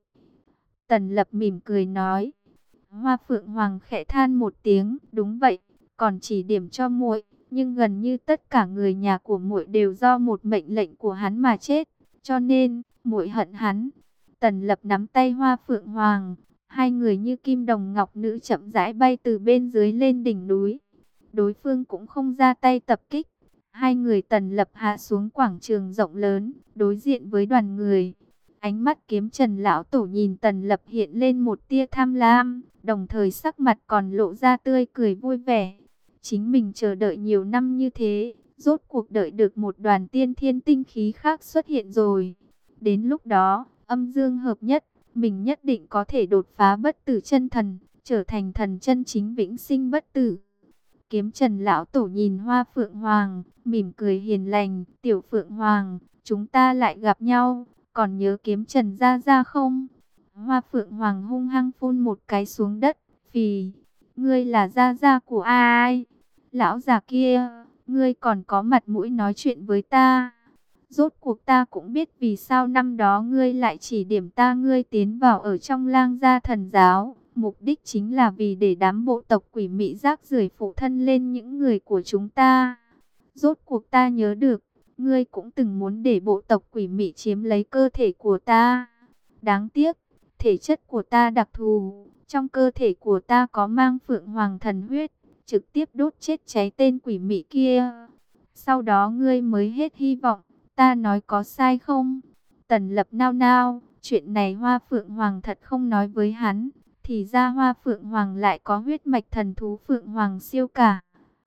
Tần Lập mỉm cười nói. Hoa Phượng Hoàng khẽ than một tiếng, đúng vậy, còn chỉ điểm cho muội, nhưng gần như tất cả người nhà của muội đều do một mệnh lệnh của hắn mà chết, cho nên muội hận hắn. Tần Lập nắm tay Hoa Phượng Hoàng, hai người như kim đồng ngọc nữ chậm rãi bay từ bên dưới lên đỉnh núi. Đối phương cũng không ra tay tập kích. Hai người Tần Lập hạ xuống quảng trường rộng lớn, đối diện với đoàn người. Ánh mắt Kiếm Trần lão tổ nhìn Tần Lập hiện lên một tia tham lam, đồng thời sắc mặt còn lộ ra tươi cười vui vẻ. Chính mình chờ đợi nhiều năm như thế, rốt cuộc đợi được một đoàn tiên thiên tinh khí khác xuất hiện rồi. Đến lúc đó, âm dương hợp nhất, mình nhất định có thể đột phá bất tử chân thần, trở thành thần chân chính vĩnh sinh bất tử. Kiếm Trần lão tổ nhìn Hoa Phượng Hoàng, mỉm cười hiền lành, "Tiểu Phượng Hoàng, chúng ta lại gặp nhau, còn nhớ Kiếm Trần gia gia không?" Hoa Phượng Hoàng hung hăng phun một cái xuống đất, "Phì, ngươi là gia gia của ai? Lão già kia, ngươi còn có mặt mũi nói chuyện với ta? Rốt cuộc ta cũng biết vì sao năm đó ngươi lại chỉ điểm ta, ngươi tiến vào ở trong Lang gia thần giáo, mục đích chính là vì để đám bộ tộc quỷ mị rác rưởi phụ thân lên những người của chúng ta. Rốt cuộc ta nhớ được, ngươi cũng từng muốn để bộ tộc quỷ mị chiếm lấy cơ thể của ta. Đáng tiếc, thể chất của ta đặc thù, trong cơ thể của ta có mang Phượng Hoàng thần huyết, trực tiếp đốt chết cháy tên quỷ mị kia. Sau đó ngươi mới hết hy vọng. Ta nói có sai không?" Tần Lập nao nao, chuyện này Hoa Phượng Hoàng thật không nói với hắn, thì ra Hoa Phượng Hoàng lại có huyết mạch thần thú Phượng Hoàng siêu cả.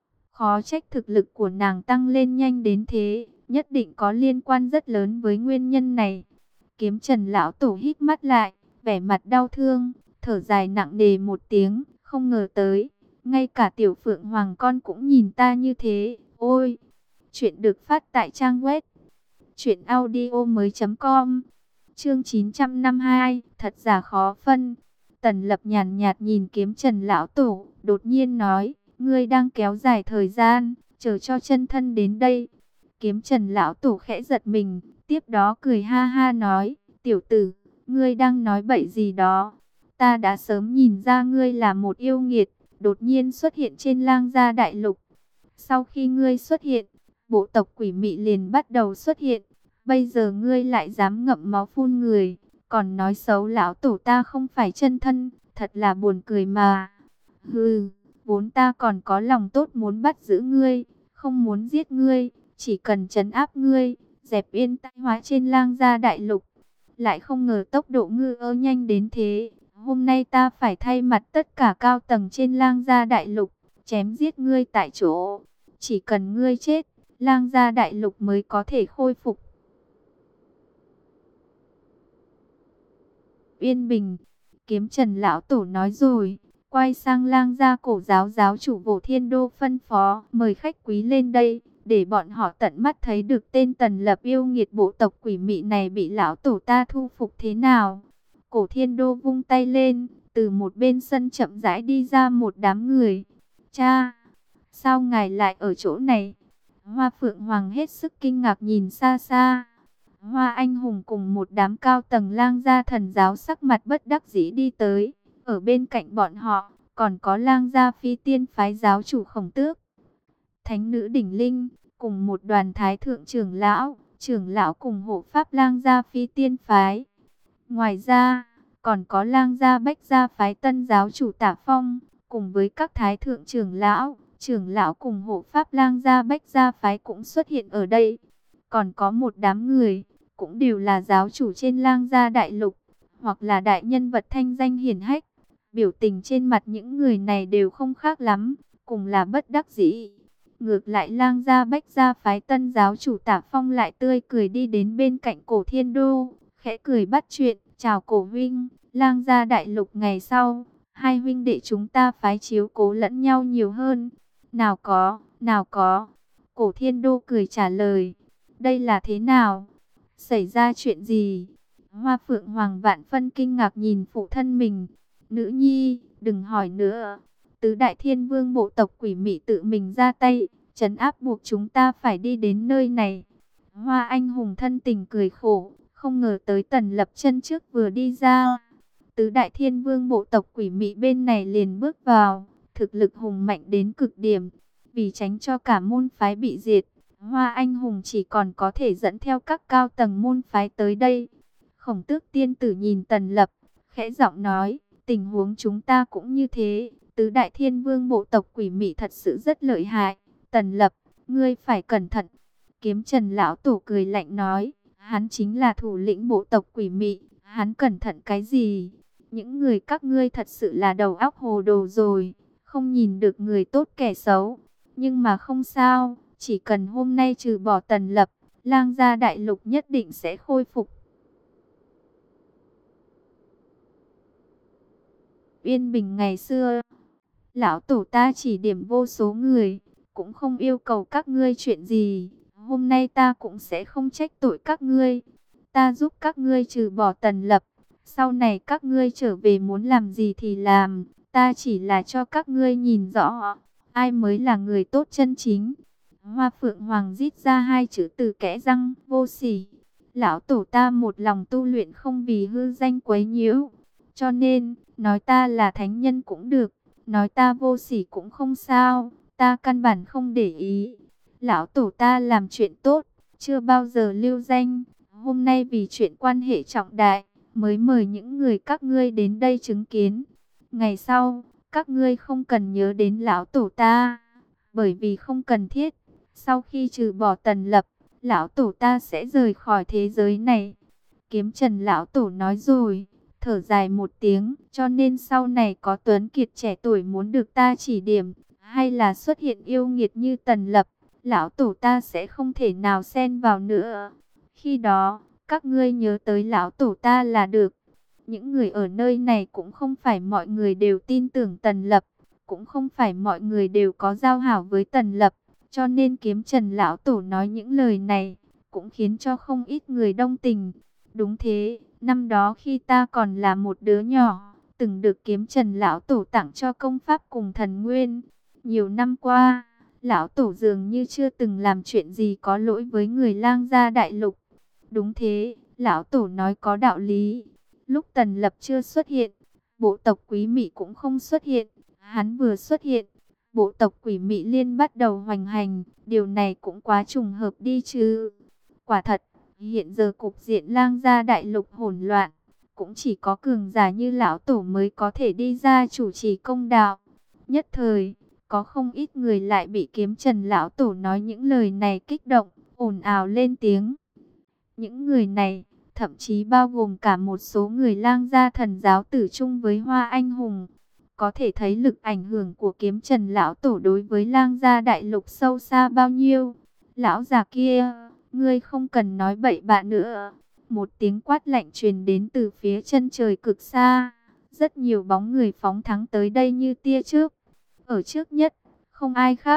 Khó trách thực lực của nàng tăng lên nhanh đến thế, nhất định có liên quan rất lớn với nguyên nhân này. Kiếm Trần lão tổ hít mắt lại, vẻ mặt đau thương, thở dài nặng nề một tiếng, không ngờ tới, ngay cả tiểu Phượng Hoàng con cũng nhìn ta như thế. Ôi, chuyện được phát tại trang web truyện audio mới chấm com. Chương chín trăm năm mươi hai, thật giả khó phân. Tần Lập nhàn nhạt nhìn Kiếm Trần lão tổ, đột nhiên nói, ngươi đang kéo dài thời gian, chờ cho chân thân đến đây. Kiếm Trần lão tổ khẽ giật mình, tiếp đó cười ha ha nói, tiểu tử, ngươi đang nói bậy gì đó. Ta đã sớm nhìn ra ngươi là một yêu nghiệt, đột nhiên xuất hiện trên Lang gia đại lục. Sau khi ngươi xuất hiện, bộ tộc quỷ mị liền bắt đầu xuất hiện. Bây giờ ngươi lại dám ngậm máu phun người, còn nói xấu lão tổ ta không phải chân thân, thật là buồn cười mà. Hừ, vốn ta còn có lòng tốt muốn bắt giữ ngươi, không muốn giết ngươi, chỉ cần trấn áp ngươi, dẹp yên tai họa trên Lang gia đại lục. Lại không ngờ tốc độ ngư ơ nhanh đến thế, hôm nay ta phải thay mặt tất cả cao tầng trên Lang gia đại lục, chém giết ngươi tại chỗ. Chỉ cần ngươi chết, Lang gia đại lục mới có thể khôi phục yên bình. Kiếm Trần lão tổ nói rồi, quay sang Lang gia cổ giáo giáo chủ Vô Thiên Đô phân phó, mời khách quý lên đây. để bọn họ tận mắt thấy được tên Tần Lập yêu nghiệt bộ tộc quỷ mị này bị lão tổ ta thu phục thế nào. Cổ Thiên Đô vung tay lên, từ một bên sân chậm rãi đi ra một đám người. Cha, sao ngài lại ở chỗ này? Hoa Phượng Hoàng hết sức kinh ngạc nhìn xa xa. Hoa Anh Hùng cùng một đám cao tầng lang gia thần giáo sắc mặt bất đắc dĩ đi tới. Ở bên cạnh bọn họ, còn có lang gia phi tiên phái giáo chủ Khổng Tước, thánh nữ Đỉnh Linh, cùng một đoàn thái thượng trưởng lão, trưởng lão cùng hộ pháp lang gia phi tiên phái. Ngoài ra, còn có lang gia bách gia phái tân giáo chủ Tả Phong, cùng với các thái thượng trưởng lão, trưởng lão cùng hộ pháp lang gia bách gia phái cũng xuất hiện ở đây. Còn có một đám người, cũng đều là giáo chủ trên lang gia đại lục, hoặc là đại nhân vật thanh danh hiển hách. Biểu tình trên mặt những người này đều không khác lắm, cùng là bất đắc dĩ. Ngược lại lang gia bách gia phái tân giáo chủ Tả Phong lại tươi cười đi đến bên cạnh Cổ Thiên Đô, khẽ cười bắt chuyện, chào Cổ huynh, lang gia đại lục ngày sau, hai huynh đệ chúng ta phái chiếu cố lẫn nhau nhiều hơn. Nào có, nào có, Cổ Thiên Đô cười trả lời, đây là thế nào? Xảy ra chuyện gì? Hoa Phượng Hoàng vạn phân kinh ngạc nhìn phụ thân mình. Nữ nhi, đừng hỏi nữa. Tứ đại thiên vương bộ tộc quỷ mị tự mình ra tay, trấn áp buộc chúng ta phải đi đến nơi này. Hoa Anh Hùng thân tình cười khổ, không ngờ tới Tần Lập chân trước vừa đi ra. Tứ đại thiên vương bộ tộc quỷ mị bên này liền bước vào, thực lực hùng mạnh đến cực điểm. Vì tránh cho cả môn phái bị diệt, Hoa Anh Hùng chỉ còn có thể dẫn theo các cao tầng môn phái tới đây. Khổng Tước tiên tử nhìn Tần Lập, khẽ giọng nói, tình huống chúng ta cũng như thế. Tứ đại thiên vương bộ tộc quỷ mị thật sự rất lợi hại. Tần Lập, ngươi phải cẩn thận. Kiếm Trần lão tổ cười lạnh nói, hắn chính là thủ lĩnh bộ tộc quỷ mị, hắn cẩn thận cái gì? Những người các ngươi thật sự là đầu óc hồ đồ rồi, không nhìn được người tốt kẻ xấu. Nhưng mà không sao, chỉ cần hôm nay trừ bỏ Tần Lập, lang gia đại lục nhất định sẽ khôi phục yên bình ngày xưa. Lão tổ ta chỉ điểm vô số người, cũng không yêu cầu các ngươi chuyện gì. Hôm nay ta cũng sẽ không trách tội các ngươi. Ta giúp các ngươi trừ bỏ Tần Lập. Sau này các ngươi trở về muốn làm gì thì làm. Ta chỉ là cho các ngươi nhìn rõ ai mới là người tốt chân chính. Hoa Phượng Hoàng rít ra hai chữ từ kẽ răng, vô sỉ. Lão tổ ta một lòng tu luyện không vì hư danh quấy nhiễu. Cho nên, nói ta là thánh nhân cũng được, nói ta vô sỉ cũng không sao, ta căn bản không để ý. Lão tổ ta làm chuyện tốt, chưa bao giờ lưu danh. Hôm nay vì chuyện quan hệ trọng đại, mới mời những người các ngươi đến đây chứng kiến. Ngày sau, các ngươi không cần nhớ đến lão tổ ta, bởi vì không cần thiết. Sau khi trừ bỏ Tần Lập, lão tổ ta sẽ rời khỏi thế giới này. Kiếm Trần lão tổ nói rồi, thở dài một tiếng, cho nên sau này có tuấn kiệt trẻ tuổi muốn được ta chỉ điểm, hay là xuất hiện yêu nghiệt như Tần Lập, lão tổ ta sẽ không thể nào xen vào nữa. Khi đó, các ngươi nhớ tới lão tổ ta là được. Những người ở nơi này cũng không phải mọi người đều tin tưởng Tần Lập, cũng không phải mọi người đều có giao hảo với Tần Lập, cho nên Kiếm Trần lão tổ nói những lời này, cũng khiến cho không ít người đồng tình. Đúng thế, năm đó khi ta còn là một đứa nhỏ, từng được Kiếm Trần lão tổ tặng cho công pháp cùng thần nguyên. Nhiều năm qua, lão tổ dường như chưa từng làm chuyện gì có lỗi với người lang gia đại lục. Đúng thế, lão tổ nói có đạo lý. Lúc Tần Lập chưa xuất hiện, bộ tộc Quý Mị cũng không xuất hiện. Hắn vừa xuất hiện, bộ tộc Quỷ Mị Liên bắt đầu hoành hành. Điều này cũng quá trùng hợp đi chứ. Quả thật, hiện giờ cục diện lang gia đại lục hỗn loạn, cũng chỉ có cường giả như lão tổ mới có thể đi ra chủ trì công đạo. Nhất thời, có không ít người lại bị Kiếm Trần lão tổ nói những lời này kích động, ồn ào lên tiếng. Những người này, thậm chí bao gồm cả một số người lang gia thần giáo tử chung với Hoa Anh Hùng. Có thể thấy lực ảnh hưởng của Kiếm Trần lão tổ đối với lang gia đại lục sâu xa bao nhiêu. Lão già kia, ngươi không cần nói bậy bạ nữa. Một tiếng quát lạnh truyền đến từ phía chân trời cực xa. Rất nhiều bóng người phóng thẳng tới đây như tia chớp. Ở trước nhất, không ai khác,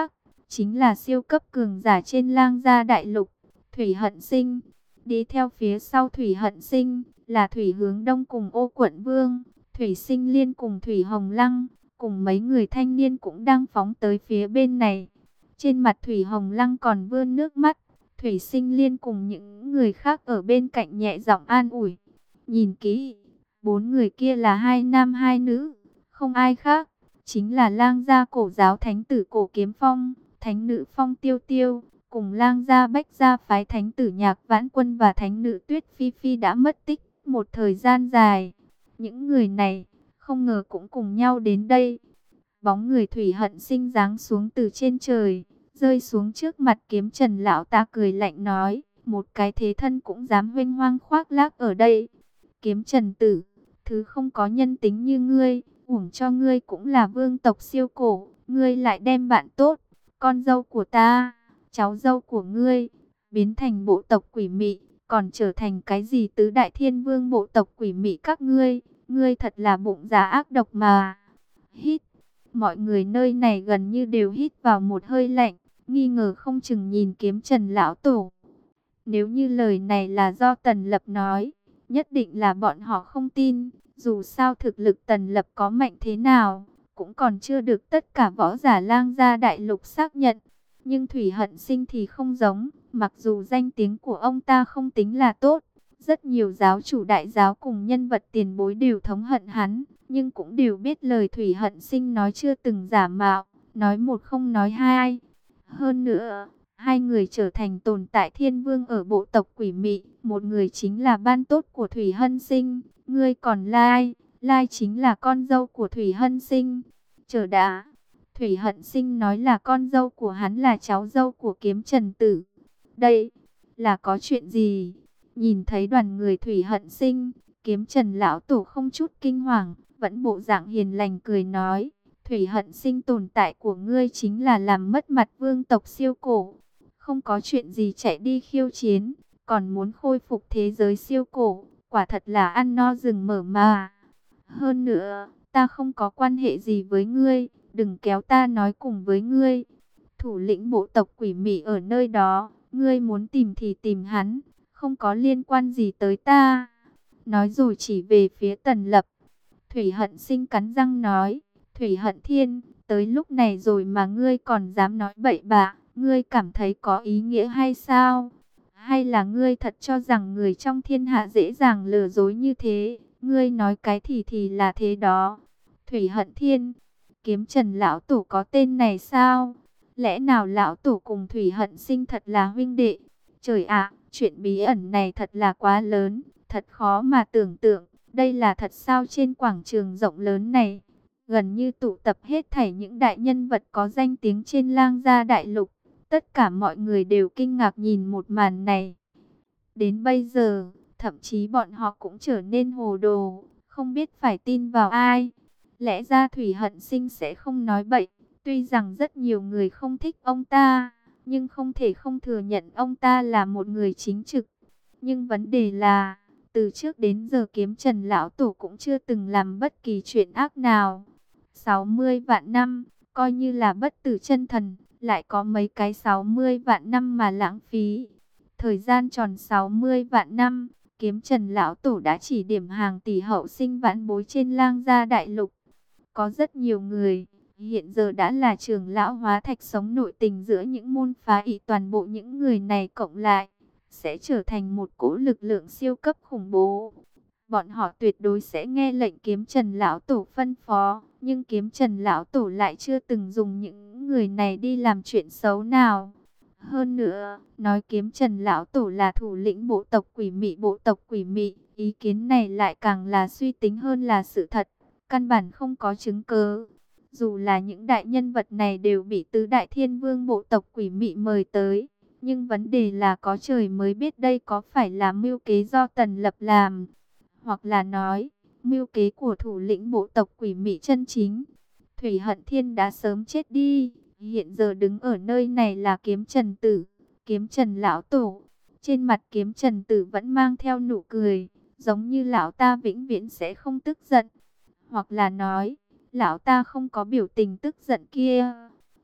chính là siêu cấp cường giả trên Lang Gia đại lục, Thủy Hận Sinh. Đi theo phía sau Thủy Hận Sinh là Thủy Hướng Đông cùng Ô Quận Vương, Thủy Sinh Liên cùng Thủy Hồng Lăng, cùng mấy người thanh niên cũng đang phóng tới phía bên này. Trên mặt Thủy Hồng Lăng còn vươn nước mắt, Thủy Sinh Liên cùng những người khác ở bên cạnh nhẹ giọng an ủi. Nhìn kỹ, bốn người kia là hai nam hai nữ, không ai khác, chính là Lang Gia cổ giáo thánh tử Cổ Kiếm Phong, thánh nữ Phong Tiêu Tiêu, cùng Lang Gia Bách Gia phái thánh tử Nhạc Vãn Quân và thánh nữ Tuyết Phi Phi đã mất tích một thời gian dài. Những người này không ngờ cũng cùng nhau đến đây. Bóng người Thủy Hận Sinh giáng xuống từ trên trời, rơi xuống trước mặt Kiếm Trần lão ta cười lạnh nói, một cái thế thân cũng dám huênh hoang khoác lác ở đây. Kiếm Trần tử, thứ không có nhân tính như ngươi, uổng cho ngươi cũng là vương tộc siêu cổ, ngươi lại đem bạn tốt, con dâu của ta, cháu dâu của ngươi, biến thành bộ tộc quỷ mị, còn trở thành cái gì tứ đại thiên vương bộ tộc quỷ mị các ngươi, ngươi thật là bụng dạ ác độc mà. Hít, mọi người nơi này gần như đều hít vào một hơi lạnh, nghi ngờ không chừng nhìn Kiếm Trần lão tổ. Nếu như lời này là do Tần Lập nói, nhất định là bọn họ không tin, dù sao thực lực Tần Lập có mạnh thế nào, cũng còn chưa được tất cả võ giả Lang Gia đại lục xác nhận. Nhưng Thủy Hận Sinh thì không giống, mặc dù danh tiếng của ông ta không tính là tốt, rất nhiều giáo chủ đại giáo cùng nhân vật tiền bối đều thống hận hắn, nhưng cũng đều biết lời Thủy Hận Sinh nói chưa từng giả mạo, nói một không nói hai. Hơn nữa, hai người trở thành tồn tại thiên vương ở bộ tộc quỷ mị, một người chính là ban tốt của Thủy Hận Sinh, ngươi còn Lai, Lai chính là con dâu của Thủy Hận Sinh. Chờ đã, Thủy Hận Sinh nói là con dâu của hắn là cháu dâu của Kiếm Trần tử. Đây là có chuyện gì? Nhìn thấy đoàn người Thủy Hận Sinh, Kiếm Trần lão tổ không chút kinh hoàng, vẫn bộ dạng hiền lành cười nói, Thủy Hận Sinh, tồn tại của ngươi chính là làm mất mặt vương tộc siêu cổ, không có chuyện gì chạy đi khiêu chiến, còn muốn khôi phục thế giới siêu cổ, quả thật là ăn no rừng mở mà. Hơn nữa, ta không có quan hệ gì với ngươi, đừng kéo ta nói cùng với ngươi. Thủ lĩnh bộ tộc quỷ mị ở nơi đó, ngươi muốn tìm thì tìm hắn, không có liên quan gì tới ta. Nói rồi chỉ về phía Tần Lập. Thủy Hận Sinh cắn răng nói, Thủy Hận Thiên, tới lúc này rồi mà ngươi còn dám nói bậy bạ, ngươi cảm thấy có ý nghĩa hay sao? Hay là ngươi thật cho rằng người trong thiên hạ dễ dàng lừa dối như thế, ngươi nói cái thì thì là thế đó. Thủy Hận Thiên, Kiếm Trần lão tổ có tên này sao? Lẽ nào lão tổ cùng Thủy Hận Sinh thật là huynh đệ? Trời ạ, chuyện bí ẩn này thật là quá lớn, thật khó mà tưởng tượng. Đây là thật sao? Trên quảng trường rộng lớn này, gần như tụ tập hết thảy những đại nhân vật có danh tiếng trên Lang Gia đại lục. Tất cả mọi người đều kinh ngạc nhìn một màn này. Đến bây giờ, thậm chí bọn họ cũng trở nên hồ đồ, không biết phải tin vào ai. Lẽ ra Thủy Hận Sinh sẽ không nói bậy, tuy rằng rất nhiều người không thích ông ta, nhưng không thể không thừa nhận ông ta là một người chính trực. Nhưng vấn đề là, từ trước đến giờ Kiếm Trần lão tổ cũng chưa từng làm bất kỳ chuyện ác nào. sáu mươi vạn năm, coi như là bất tử chân thần, lại có mấy cái sáu mươi vạn năm mà lãng phí. Thời gian tròn sáu mươi vạn năm, Kiếm Trần lão tổ đã chỉ điểm hàng tỷ hậu sinh vãn bối trên Lang Gia đại lục. Có rất nhiều người hiện giờ đã là trưởng lão hóa thạch sống nội tình giữa những môn phái, ý toàn bộ những người này cộng lại sẽ trở thành một cỗ lực lượng siêu cấp khủng bố. Bọn họ tuyệt đối sẽ nghe lệnh Kiếm Trần lão tổ phân phó, nhưng Kiếm Trần lão tổ lại chưa từng dùng những người này đi làm chuyện xấu nào. Hơn nữa, nói Kiếm Trần lão tổ là thủ lĩnh bộ tộc quỷ mị, bộ tộc quỷ mị, ý kiến này lại càng là suy tính hơn là sự thật, căn bản không có chứng cứ. Dù là những đại nhân vật này đều bị tứ đại thiên vương bộ tộc quỷ mị mời tới, nhưng vấn đề là có trời mới biết đây có phải là mưu kế do Tần Lập làm, hoặc là nói, mưu kế của thủ lĩnh bộ tộc quỷ mị chân chính. Thủy Hận Thiên đã sớm chết đi, hiện giờ đứng ở nơi này là Kiếm Trần Tử, Kiếm Trần lão tổ. Trên mặt Kiếm Trần Tử vẫn mang theo nụ cười, giống như lão ta vĩnh viễn sẽ không tức giận, hoặc là nói, lão ta không có biểu tình tức giận kia.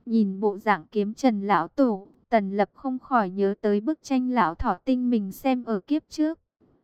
Nhìn bộ dạng kiếm Trần lão tổ, Tần Lập không khỏi nhớ tới bức tranh lão thỏ tinh mình xem ở kiếp trước.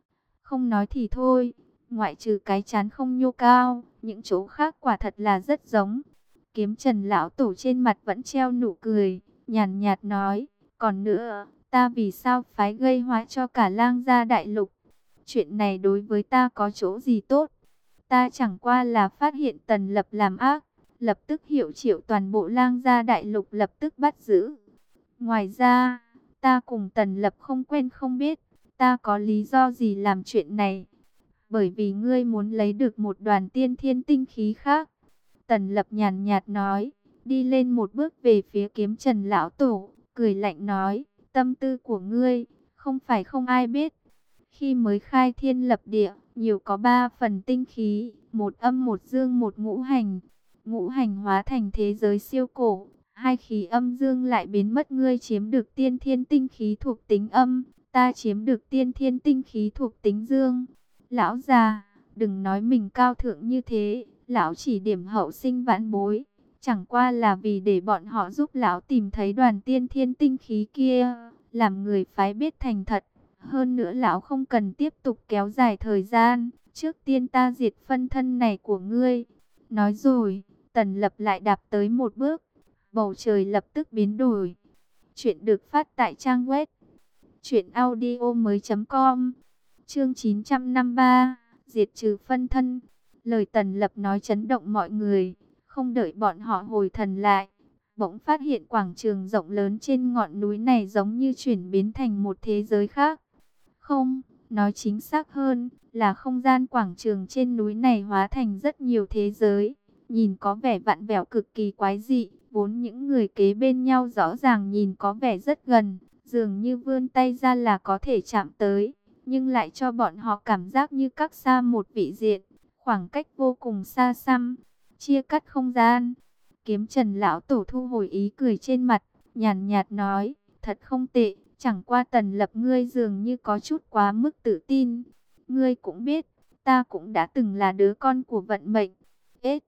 Không nói thì thôi, ngoại trừ cái trán không nhô cao, những chỗ khác quả thật là rất giống. Kiếm Trần lão tổ trên mặt vẫn treo nụ cười, nhàn nhạt nói, còn nữa, ta vì sao phái gây họa cho cả lang gia đại lục? Chuyện này đối với ta có chỗ gì tốt? Ta chẳng qua là phát hiện Tần Lập làm ác, lập tức hiệu triệu toàn bộ lang gia đại lục lập tức bắt giữ. Ngoài ra, ta cùng Tần Lập không quen không biết, ta có lý do gì làm chuyện này? Bởi vì ngươi muốn lấy được một đoàn tiên thiên tinh khí khác. Tần Lập nhàn nhạt nói, đi lên một bước về phía kiếm Trần lão tổ, cười lạnh nói, tâm tư của ngươi, không phải không ai biết. Khi mới khai thiên lập địa, nhiều có ba phần tinh khí, một âm một dương một ngũ hành. Ngũ hành hóa thành thế giới siêu cổ, hai khí âm dương lại biến mất. Ngươi chiếm được tiên thiên tinh khí thuộc tính âm, ta chiếm được tiên thiên tinh khí thuộc tính dương. Lão già, đừng nói mình cao thượng như thế, lão chỉ điểm hậu sinh vãn bối, chẳng qua là vì để bọn họ giúp lão tìm thấy đoàn tiên thiên tinh khí kia, làm người phái biết thành thật. Hơn nữa lão không cần tiếp tục kéo dài thời gian, trước tiên ta diệt phân thân này của ngươi. Nói rồi, Tần Lập lại đạp tới một bước, bầu trời lập tức biến đổi. Chuyện được phát tại trang web truyện audio mới chấm com. Chương chín trăm năm mươi ba, diệt trừ phân thân. Lời Tần Lập nói chấn động mọi người, không đợi bọn họ hồi thần lại, bỗng phát hiện quảng trường rộng lớn trên ngọn núi này giống như chuyển biến thành một thế giới khác. Không, nói chính xác hơn, là không gian quảng trường trên núi này hóa thành rất nhiều thế giới, nhìn có vẻ vặn vẹo cực kỳ quái dị, vốn những người kế bên nhau rõ ràng nhìn có vẻ rất gần, dường như vươn tay ra là có thể chạm tới, nhưng lại cho bọn họ cảm giác như cách xa một vị diện, khoảng cách vô cùng xa xăm, chia cắt không gian. Kiếm Trần lão tổ thu hồi ý cười trên mặt, nhàn nhạt nói, thật không tệ, chẳng qua Tần Lập ngươi dường như có chút quá mức tự tin. Ngươi cũng biết, ta cũng đã từng là đứa con của vận mệnh. Ết!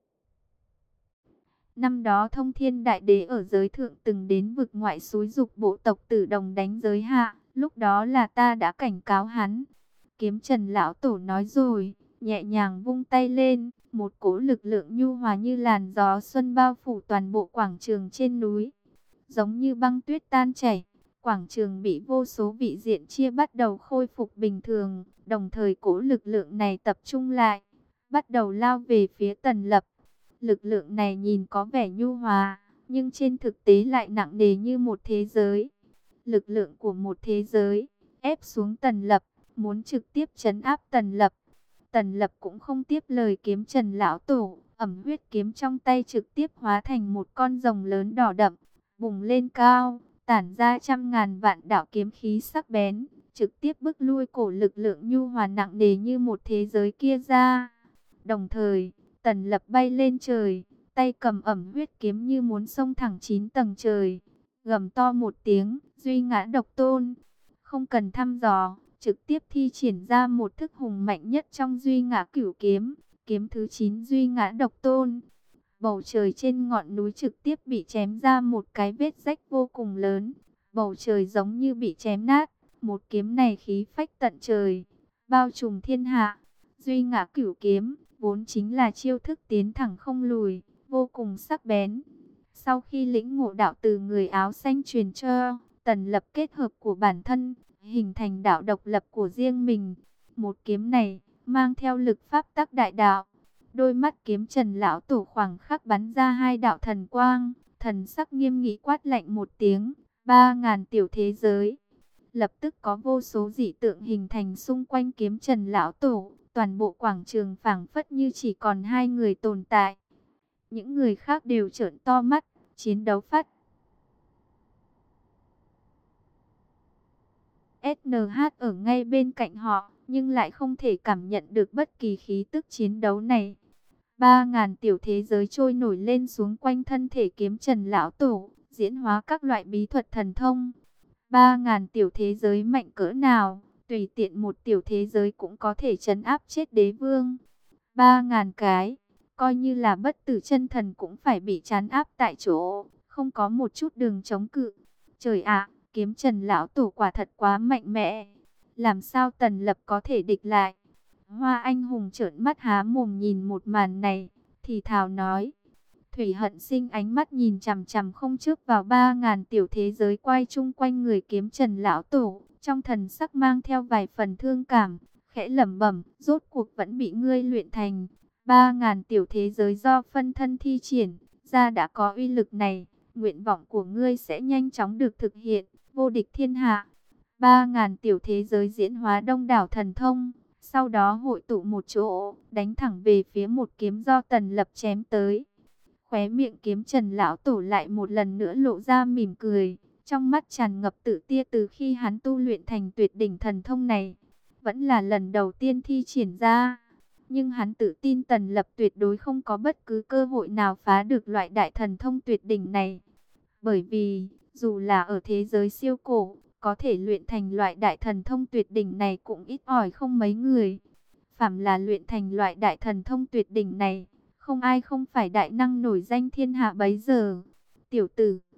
Năm đó Thông Thiên Đại Đế ở giới thượng từng đến vực ngoại xúi dục bộ tộc Tử Đồng đánh giới hạ, lúc đó là ta đã cảnh cáo hắn. Kiếm Trần lão tổ nói rồi, nhẹ nhàng vung tay lên, một cỗ lực lượng nhu hòa như làn gió xuân bao phủ toàn bộ quảng trường trên núi, giống như băng tuyết tan chảy. Quảng trường bị vô số vị diện chia bắt đầu khôi phục bình thường, đồng thời cỗ lực lượng này tập trung lại, bắt đầu lao về phía Tần Lập. Lực lượng này nhìn có vẻ nhu hòa, nhưng trên thực tế lại nặng nề như một thế giới. Lực lượng của một thế giới, ép xuống Tần Lập, muốn trực tiếp trấn áp Tần Lập. Tần Lập cũng không tiếp lời kiếm Trần lão tổ, ẩm huyết kiếm trong tay trực tiếp hóa thành một con rồng lớn đỏ đậm, bùng lên cao, tản ra trăm ngàn vạn đạo kiếm khí sắc bén, trực tiếp bức lui cổ lực lượng nhu hòa nặng nề như một thế giới kia ra. Đồng thời, Tần Lập bay lên trời, tay cầm ẩm huyết kiếm như muốn xông thẳng chín tầng trời, gầm to một tiếng, duy ngã độc tôn. Không cần thăm dò, trực tiếp thi triển ra một thức hùng mạnh nhất trong duy ngã cửu kiếm, kiếm thứ chín duy ngã độc tôn. Bầu trời trên ngọn núi trực tiếp bị chém ra một cái vết rách vô cùng lớn, bầu trời giống như bị chém nát. Một kiếm này khí phách tận trời, bao trùm thiên hạ. Duy ngã cửu kiếm vốn chính là chiêu thức tiến thẳng không lùi, vô cùng sắc bén. Sau khi lĩnh ngộ đạo từ người áo xanh truyền cho, Tần Lập kết hợp của bản thân, hình thành đạo độc lập của riêng mình. Một kiếm này mang theo lực pháp tắc đại đạo. Đôi mắt kiếm Trần lão tổ khoảng khắc bắn ra hai đạo thần quang, thần sắc nghiêm nghị quát lạnh một tiếng, ba ngàn tiểu thế giới. Lập tức có vô số dị tượng hình thành xung quanh kiếm Trần lão tổ, toàn bộ quảng trường phảng phất như chỉ còn hai người tồn tại. Những người khác đều trợn to mắt, chiến đấu phát. ét en hát ở ngay bên cạnh họ, nhưng lại không thể cảm nhận được bất kỳ khí tức chiến đấu này. Ba ngàn tiểu thế giới trôi nổi lên xuống quanh thân thể kiếm Trần lão tổ, diễn hóa các loại bí thuật thần thông. Ba ngàn tiểu thế giới mạnh cỡ nào, tùy tiện một tiểu thế giới cũng có thể trấn áp chết đế vương. Ba ngàn cái, coi như là bất tử chân thần cũng phải bị trấn áp tại chỗ, không có một chút đường chống cự. Trời ạ, kiếm Trần lão tổ quả thật quá mạnh mẽ. Làm sao Tần Lập có thể địch lại? Hoa Anh Hùng trợn mắt há mồm nhìn một màn này, thì thào nói. Thủy Hận Sinh ánh mắt nhìn chằm chằm không chớp vào ba ngàn tiểu thế giới quay chung quanh người kiếm Trần lão tổ, trong thần sắc mang theo vài phần thương cảm, khẽ lẩm bẩm, rốt cuộc vẫn bị ngươi luyện thành. Ba ngàn tiểu thế giới do phân thân thi triển ra đã có uy lực này, nguyện vọng của ngươi sẽ nhanh chóng được thực hiện, vô địch thiên hạ. Ba ngàn tiểu thế giới diễn hóa đông đảo thần thông, sau đó hội tụ một chỗ, đánh thẳng về phía một kiếm do Tần Lập chém tới. Khóe miệng kiếm Trần lão tổ lại một lần nữa lộ ra mỉm cười, trong mắt tràn ngập tự tia từ khi hắn tu luyện thành tuyệt đỉnh thần thông này. Vẫn là lần đầu tiên thi triển ra, nhưng hắn tự tin Tần Lập tuyệt đối không có bất cứ cơ hội nào phá được loại đại thần thông tuyệt đỉnh này. Bởi vì, dù là ở thế giới siêu cổ, có thể luyện thành loại đại thần thông tuyệt đỉnh này cũng ít ỏi không mấy người. Phàm là luyện thành loại đại thần thông tuyệt đỉnh này, không ai không phải đại năng nổi danh thiên hạ bấy giờ. Tiểu tử,